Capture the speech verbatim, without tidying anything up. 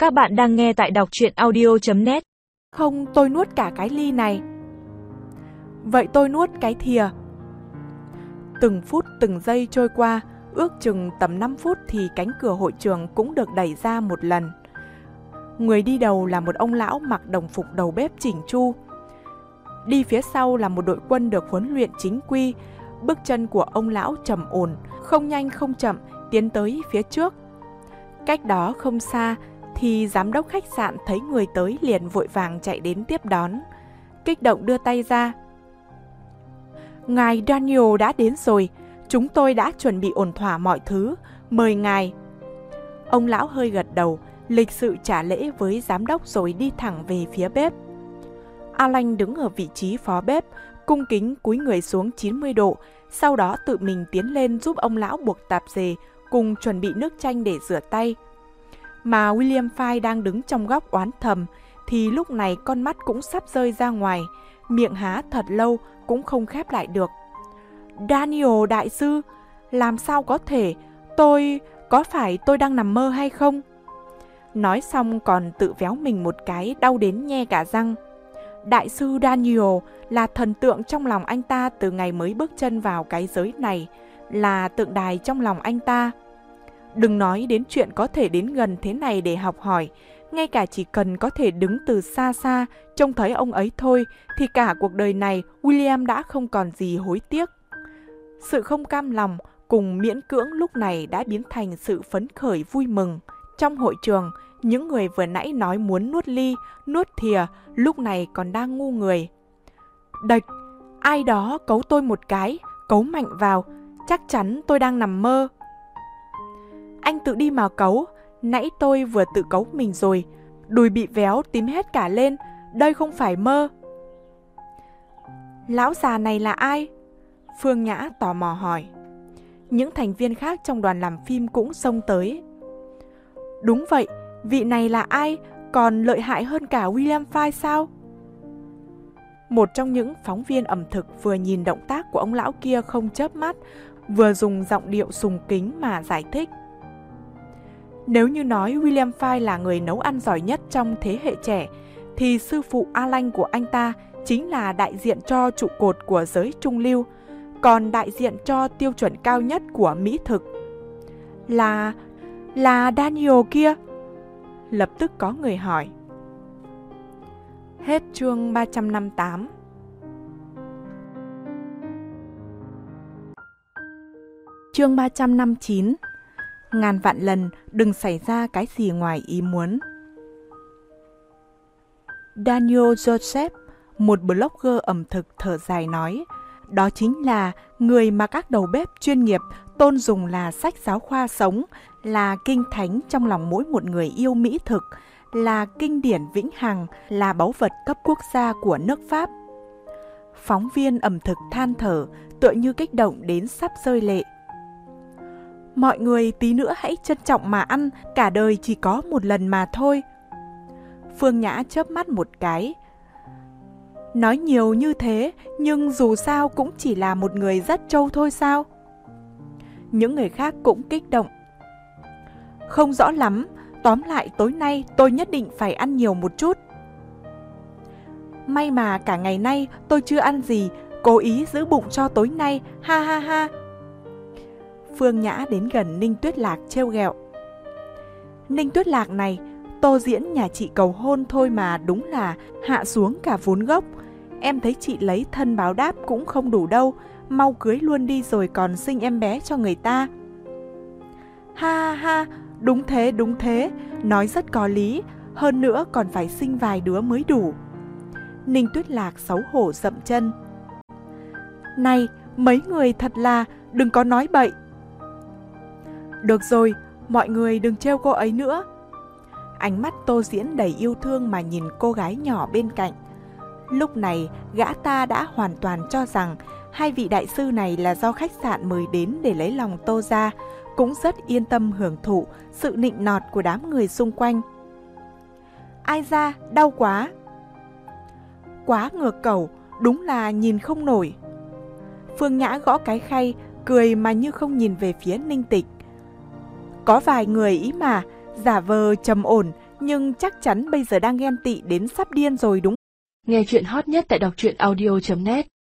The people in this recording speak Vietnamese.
Các bạn đang nghe tại đọc truyện audio chấm net. Không, tôi nuốt cả cái ly này. Vậy tôi nuốt cái thìa. Từng phút từng giây trôi qua, ước chừng tầm năm phút thì cánh cửa hội trường cũng được đẩy ra một lần. Người đi đầu là một ông lão mặc đồng phục đầu bếp chỉnh chu. Đi phía sau là một đội quân được huấn luyện chính quy. Bước chân của ông lão trầm ổn, không nhanh không chậm tiến tới phía trước. Cách đó không xa thì giám đốc khách sạn thấy người tới liền vội vàng chạy đến tiếp đón. Kích động đưa tay ra. Ngài Daniel đã đến rồi, chúng tôi đã chuẩn bị ổn thỏa mọi thứ, mời ngài. Ông lão hơi gật đầu, lịch sự trả lễ với giám đốc rồi đi thẳng về phía bếp. Alan đứng ở vị trí phó bếp, cung kính cúi người xuống chín mươi độ, sau đó tự mình tiến lên giúp ông lão buộc tạp dề cùng chuẩn bị nước chanh để rửa tay. Mà William Fay đang đứng trong góc oán thầm, thì lúc này con mắt cũng sắp rơi ra ngoài, miệng há thật lâu cũng không khép lại được. Daniel đại sư, làm sao có thể, tôi, có phải tôi đang nằm mơ hay không? Nói xong còn tự véo mình một cái đau đến nhe cả răng. Đại sư Daniel là thần tượng trong lòng anh ta từ ngày mới bước chân vào cái giới này, là tượng đài trong lòng anh ta. Đừng nói đến chuyện có thể đến gần thế này để học hỏi, ngay cả chỉ cần có thể đứng từ xa xa trông thấy ông ấy thôi thì cả cuộc đời này William đã không còn gì hối tiếc. Sự không cam lòng cùng miễn cưỡng lúc này đã biến thành sự phấn khởi vui mừng. Trong hội trường, những người vừa nãy nói muốn nuốt ly, nuốt thìa lúc này còn đang ngu người. Địch, ai đó cấu tôi một cái, cấu mạnh vào, chắc chắn tôi đang nằm mơ. Anh tự đi mà cấu, nãy tôi vừa tự cấu mình rồi, đùi bị véo tím hết cả lên, đây không phải mơ. Lão già này là ai? Phương Nhã tò mò hỏi. Những thành viên khác trong đoàn làm phim cũng xông tới. Đúng vậy, vị này là ai, còn lợi hại hơn cả William Fay sao? Một trong những phóng viên ẩm thực vừa nhìn động tác của ông lão kia không chớp mắt, vừa dùng giọng điệu sùng kính mà giải thích. Nếu như nói William Fay là người nấu ăn giỏi nhất trong thế hệ trẻ, thì sư phụ Alan của anh ta chính là đại diện cho trụ cột của giới trung lưu, còn đại diện cho tiêu chuẩn cao nhất của mỹ thực. Là... là Daniel kia? Lập tức có người hỏi. Hết chương ba trăm năm mươi tám. Chương ba trăm năm mươi chín. Ngàn vạn lần đừng xảy ra cái gì ngoài ý muốn. Daniel Joseph, một blogger ẩm thực thở dài nói, đó chính là người mà các đầu bếp chuyên nghiệp tôn dùng là sách giáo khoa sống, là kinh thánh trong lòng mỗi một người yêu mỹ thực, là kinh điển vĩnh hằng, là báu vật cấp quốc gia của nước Pháp. Phóng viên ẩm thực than thở, tựa như kích động đến sắp rơi lệ. Mọi người tí nữa hãy trân trọng mà ăn, cả đời chỉ có một lần mà thôi. Phương Nhã chớp mắt một cái. Nói nhiều như thế, nhưng dù sao cũng chỉ là một người rất trâu thôi sao? Những người khác cũng kích động. Không rõ lắm, tóm lại tối nay tôi nhất định phải ăn nhiều một chút. May mà cả ngày nay tôi chưa ăn gì, cố ý giữ bụng cho tối nay, ha ha ha. Phương Nhã đến gần Ninh Tuyết Lạc trêu ghẹo. Ninh Tuyết Lạc này, Tô Diễn nhà chị cầu hôn thôi mà đúng là hạ xuống cả vốn gốc. Em thấy chị lấy thân báo đáp cũng không đủ đâu, mau cưới luôn đi rồi còn sinh em bé cho người ta. Ha ha ha, đúng thế đúng thế, nói rất có lý, hơn nữa còn phải sinh vài đứa mới đủ. Ninh Tuyết Lạc xấu hổ dậm chân. Này, mấy người thật là, đừng có nói bậy. Được rồi, mọi người đừng trêu cô ấy nữa. Ánh mắt Tô Diễn đầy yêu thương mà nhìn cô gái nhỏ bên cạnh. Lúc này, gã ta đã hoàn toàn cho rằng hai vị đại sư này là do khách sạn mời đến để lấy lòng Tô ra, cũng rất yên tâm hưởng thụ sự nịnh nọt của đám người xung quanh. Ai ra, đau quá. Quá ngược cẩu, đúng là nhìn không nổi. Phương Nhã gõ cái khay, cười mà như không nhìn về phía Ninh Tịch. Có vài người ý mà, giả vờ trầm ổn, nhưng chắc chắn bây giờ đang ghen tị đến sắp điên rồi đúng. Nghe chuyện hot nhất tại đọc truyện audio chấm net.